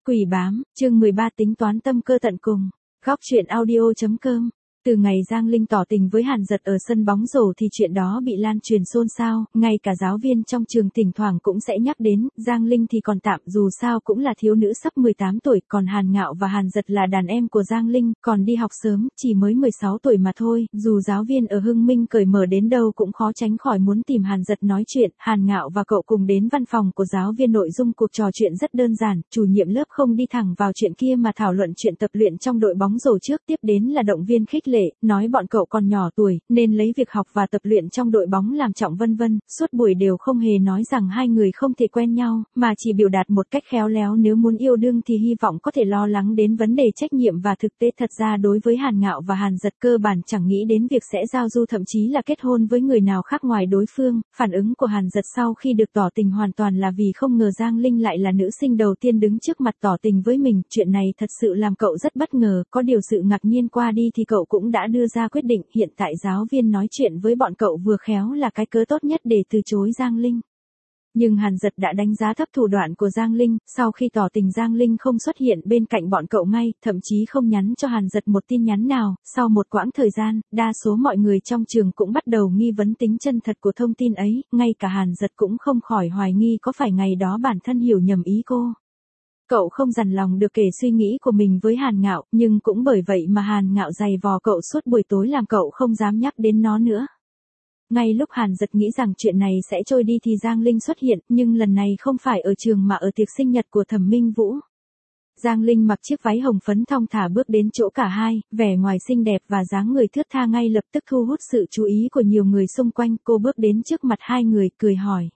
Quỷ bám, chương 13 tính toán tâm cơ tận cùng. Góc truyện audio.com. Từ ngày Giang Linh tỏ tình với Hàn Dật ở sân bóng rổ thì chuyện đó bị lan truyền xôn xao, ngay cả giáo viên trong trường thỉnh thoảng cũng sẽ nhắc đến. Giang Linh thì còn tạm, dù sao cũng là thiếu nữ sắp 18 tuổi, còn Hàn Ngạo và Hàn Dật là đàn em của Giang Linh, còn đi học sớm, chỉ mới 16 tuổi mà thôi. Dù giáo viên ở Hưng Minh cởi mở đến đâu cũng khó tránh khỏi muốn tìm Hàn Dật nói chuyện. Hàn Ngạo và cậu cùng đến văn phòng của giáo viên, nội dung cuộc trò chuyện rất đơn giản, chủ nhiệm lớp không đi thẳng vào chuyện kia mà thảo luận chuyện tập luyện trong đội bóng rổ trước, tiếp đến là động viên khích lệ, nói bọn cậu còn nhỏ tuổi, nên lấy việc học và tập luyện trong đội bóng làm trọng vân vân. Suốt buổi đều không hề nói rằng hai người không thể quen nhau, mà chỉ biểu đạt một cách khéo léo nếu muốn yêu đương thì hy vọng có thể lo lắng đến vấn đề trách nhiệm và thực tế. Thật ra đối với Hàn Ngạo và Hàn Dật cơ bản chẳng nghĩ đến việc sẽ giao du, thậm chí là kết hôn với người nào khác ngoài đối phương. Phản ứng của Hàn Dật sau khi được tỏ tình hoàn toàn là vì không ngờ Giang Linh lại là nữ sinh đầu tiên đứng trước mặt tỏ tình với mình. Chuyện này thật sự làm cậu rất bất ngờ, có điều sự ngạc nhiên qua đi thì cậu cũng đã đưa ra quyết định. Hiện tại giáo viên nói chuyện với bọn cậu vừa khéo là cái cớ tốt nhất để từ chối Giang Linh. Nhưng Hàn Dật đã đánh giá thấp thủ đoạn của Giang Linh, sau khi tỏ tình Giang Linh không xuất hiện bên cạnh bọn cậu ngay, thậm chí không nhắn cho Hàn Dật một tin nhắn nào. Sau một quãng thời gian, đa số mọi người trong trường cũng bắt đầu nghi vấn tính chân thật của thông tin ấy, ngay cả Hàn Dật cũng không khỏi hoài nghi có phải ngày đó bản thân hiểu nhầm ý cô. Cậu không dằn lòng được kể suy nghĩ của mình với Hàn Ngạo, nhưng cũng bởi vậy mà Hàn Ngạo giày vò cậu suốt buổi tối làm cậu không dám nhắc đến nó nữa. Ngay lúc Hàn Dật nghĩ rằng chuyện này sẽ trôi đi thì Giang Linh xuất hiện, nhưng lần này không phải ở trường mà ở tiệc sinh nhật của Thẩm Minh Vũ. Giang Linh mặc chiếc váy hồng phấn thong thả bước đến chỗ cả hai, vẻ ngoài xinh đẹp và dáng người thướt tha ngay lập tức thu hút sự chú ý của nhiều người xung quanh. Cô bước đến trước mặt hai người, cười hỏi: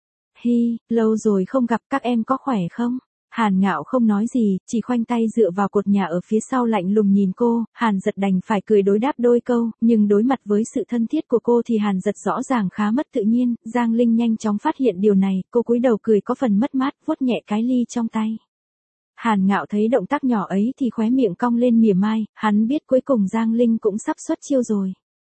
"Hi, lâu rồi không gặp, các em có khỏe không?" Hàn Ngạo không nói gì, chỉ khoanh tay dựa vào cột nhà ở phía sau lạnh lùng nhìn cô. Hàn Dật đành phải cười đối đáp đôi câu, nhưng đối mặt với sự thân thiết của cô thì Hàn Dật rõ ràng khá mất tự nhiên. Giang Linh nhanh chóng phát hiện điều này, cô cúi đầu cười có phần mất mát, vuốt nhẹ cái ly trong tay. Hàn Ngạo thấy động tác nhỏ ấy thì khóe miệng cong lên mỉa mai, hắn biết cuối cùng Giang Linh cũng sắp xuất chiêu rồi.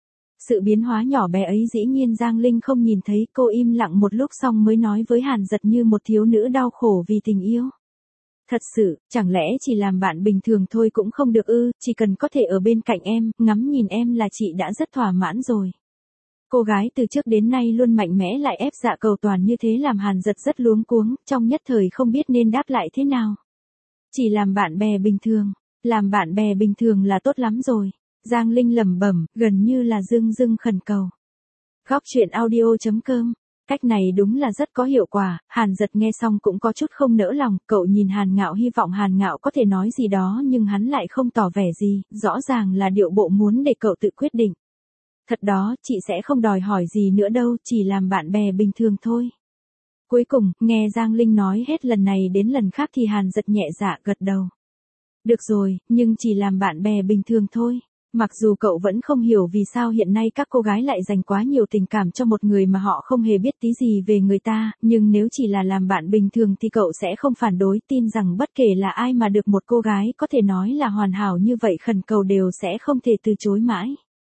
Sự biến hóa nhỏ bé ấy dĩ nhiên Giang Linh không nhìn thấy, cô im lặng một lúc xong mới nói với Hàn Dật như một thiếu nữ đau khổ vì tình yêu: "Thật sự, chẳng lẽ chỉ làm bạn bình thường thôi cũng không được ư? Chỉ cần có thể ở bên cạnh em, ngắm nhìn em là chị đã rất thỏa mãn rồi." Cô gái từ trước đến nay luôn mạnh mẽ lại ép dạ cầu toàn như thế làm Hàn Dật rất luống cuống, trong nhất thời không biết nên đáp lại thế nào. "Chỉ làm bạn bè bình thường, làm bạn bè bình thường là tốt lắm rồi." Giang Linh lẩm bẩm, gần như là dưng khẩn cầu. Góc truyện audio.com. Cách này đúng là rất có hiệu quả. Hàn Dật nghe xong cũng có chút không nỡ lòng, cậu nhìn Hàn Ngạo hy vọng Hàn Ngạo có thể nói gì đó nhưng hắn lại không tỏ vẻ gì, rõ ràng là điệu bộ muốn để cậu tự quyết định. "Thật đó, chị sẽ không đòi hỏi gì nữa đâu, chỉ làm bạn bè bình thường thôi." Cuối cùng, nghe Giang Linh nói hết lần này đến lần khác thì Hàn Dật nhẹ dạ gật đầu. "Được rồi, nhưng chỉ làm bạn bè bình thường thôi." Mặc dù cậu vẫn không hiểu vì sao hiện nay các cô gái lại dành quá nhiều tình cảm cho một người mà họ không hề biết tí gì về người ta, nhưng nếu chỉ là làm bạn bình thường thì cậu sẽ không phản đối, tin rằng bất kể là ai mà được một cô gái có thể nói là hoàn hảo như vậy khẩn cầu đều sẽ không thể từ chối mãi.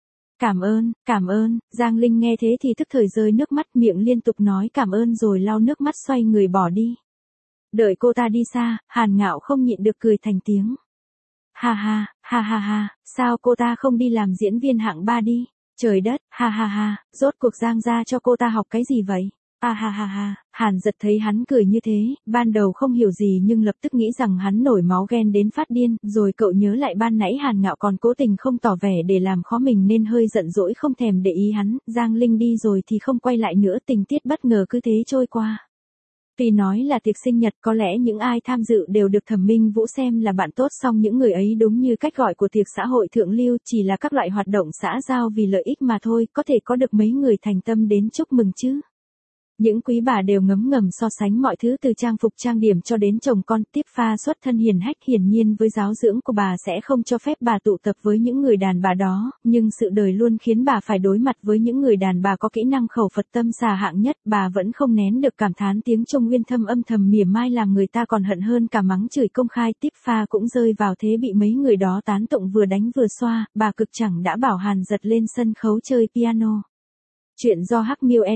Cảm ơn." Giang Linh nghe thế thì tức thời rơi nước mắt, miệng liên tục nói cảm ơn rồi lau nước mắt xoay người bỏ đi. Đợi cô ta đi xa, Hàn Ngạo không nhịn được cười thành tiếng. Ha ha, sao cô ta không đi làm diễn viên hạng 3 đi? Trời đất, ha, rốt cuộc Giang gia cho cô ta học cái gì vậy? Ha. Hàn Dật thấy hắn cười như thế, ban đầu không hiểu gì nhưng lập tức nghĩ rằng hắn nổi máu ghen đến phát điên, rồi cậu nhớ lại ban nãy Hàn Ngạo còn cố tình không tỏ vẻ để làm khó mình nên hơi giận dỗi không thèm để ý hắn. Giang Linh đi rồi thì không quay lại nữa, tình tiết bất ngờ cứ thế trôi qua. Tuy nói là tiệc sinh nhật, có lẽ những ai tham dự đều được Thẩm Minh Vũ xem là bạn tốt, song những người ấy đúng như cách gọi của tiệc xã hội thượng lưu, chỉ là các loại hoạt động xã giao vì lợi ích mà thôi, có thể có được mấy người thành tâm đến chúc mừng chứ. Những quý bà đều ngấm ngầm so sánh mọi thứ từ trang phục trang điểm cho đến chồng con, tiếp pha xuất thân hiền hách, hiển nhiên với giáo dưỡng của bà sẽ không cho phép bà tụ tập với những người đàn bà đó, nhưng sự đời luôn khiến bà phải đối mặt với những người đàn bà có kỹ năng khẩu Phật tâm xà hạng nhất, bà vẫn không nén được cảm thán tiếng Trung Nguyên Thâm âm thầm mỉa mai làm người ta còn hận hơn cả mắng chửi công khai. Tiếp pha cũng rơi vào thế bị mấy người đó tán tụng vừa đánh vừa xoa, bà cực chẳng đã bảo Hàn Dật lên sân khấu chơi piano. Chuyện do Hắc Miêu edit.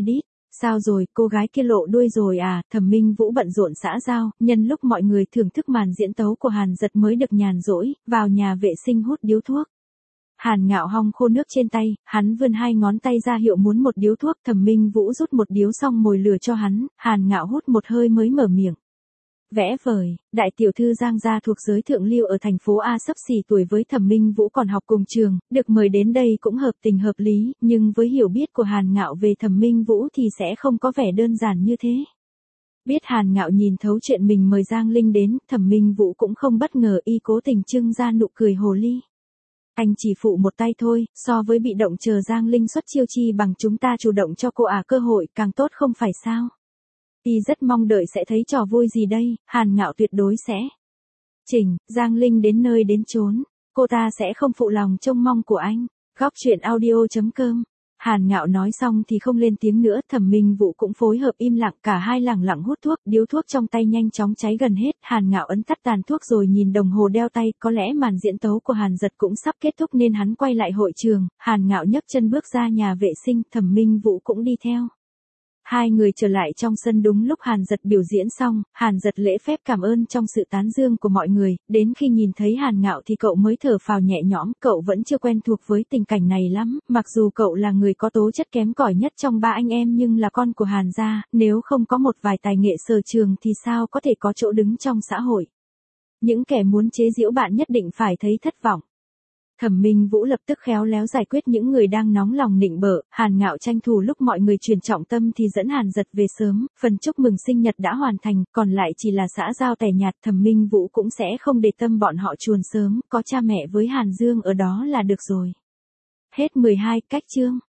Sao rồi, cô gái kia lộ đuôi rồi à? Thẩm Minh Vũ bận rộn xã giao, nhân lúc mọi người thưởng thức màn diễn tấu của Hàn Dật mới được nhàn rỗi, vào nhà vệ sinh hút điếu thuốc. Hàn Ngạo hong khô nước trên tay, hắn vươn hai ngón tay ra hiệu muốn một điếu thuốc, Thẩm Minh Vũ rút một điếu xong mồi lửa cho hắn, Hàn Ngạo hút một hơi mới mở miệng. Vẽ vời, đại tiểu thư Giang gia thuộc giới thượng lưu ở thành phố A sắp xỉ tuổi với Thẩm Minh Vũ còn học cùng trường, được mời đến đây cũng hợp tình hợp lý, nhưng với hiểu biết của Hàn Ngạo về Thẩm Minh Vũ thì sẽ không có vẻ đơn giản như thế. Biết Hàn Ngạo nhìn thấu chuyện mình mời Giang Linh đến, Thẩm Minh Vũ cũng không bất ngờ y cố tình trưng ra nụ cười hồ ly. Anh chỉ phụ một tay thôi, so với bị động chờ Giang Linh xuất chiêu chi bằng chúng ta chủ động cho cô cơ hội càng tốt không phải sao? Y rất mong đợi sẽ thấy trò vui gì đây, Hàn Ngạo tuyệt đối sẽ. Chỉnh, Giang Linh đến nơi đến chốn, cô ta sẽ không phụ lòng trông mong của anh. Góc truyện audio.com. Hàn Ngạo nói xong thì không lên tiếng nữa, Thẩm Minh Vũ cũng phối hợp im lặng, cả hai lẳng lặng hút thuốc, điếu thuốc trong tay nhanh chóng cháy gần hết, Hàn Ngạo ấn tắt tàn thuốc rồi nhìn đồng hồ đeo tay, có lẽ màn diễn tấu của Hàn Dật cũng sắp kết thúc nên hắn quay lại hội trường, Hàn Ngạo nhấc chân bước ra nhà vệ sinh, Thẩm Minh Vũ cũng đi theo. Hai người trở lại trong sân đúng lúc Hàn Dật biểu diễn xong, Hàn Dật lễ phép cảm ơn trong sự tán dương của mọi người, đến khi nhìn thấy Hàn Ngạo thì cậu mới thở phào nhẹ nhõm, cậu vẫn chưa quen thuộc với tình cảnh này lắm, mặc dù cậu là người có tố chất kém cỏi nhất trong ba anh em nhưng là con của Hàn gia, nếu không có một vài tài nghệ sở trường thì sao có thể có chỗ đứng trong xã hội. Những kẻ muốn chế giễu bạn nhất định phải thấy thất vọng. Thẩm Minh Vũ lập tức khéo léo giải quyết những người đang nóng lòng nịnh bợ, Hàn Ngạo tranh thủ lúc mọi người chuyển trọng tâm thì dẫn Hàn Dật về sớm, phần chúc mừng sinh nhật đã hoàn thành, còn lại chỉ là xã giao tẻ nhạt, Thẩm Minh Vũ cũng sẽ không để tâm bọn họ chuồn sớm, có cha mẹ với Hàn Dương ở đó là được rồi. Hết 12 cách chương.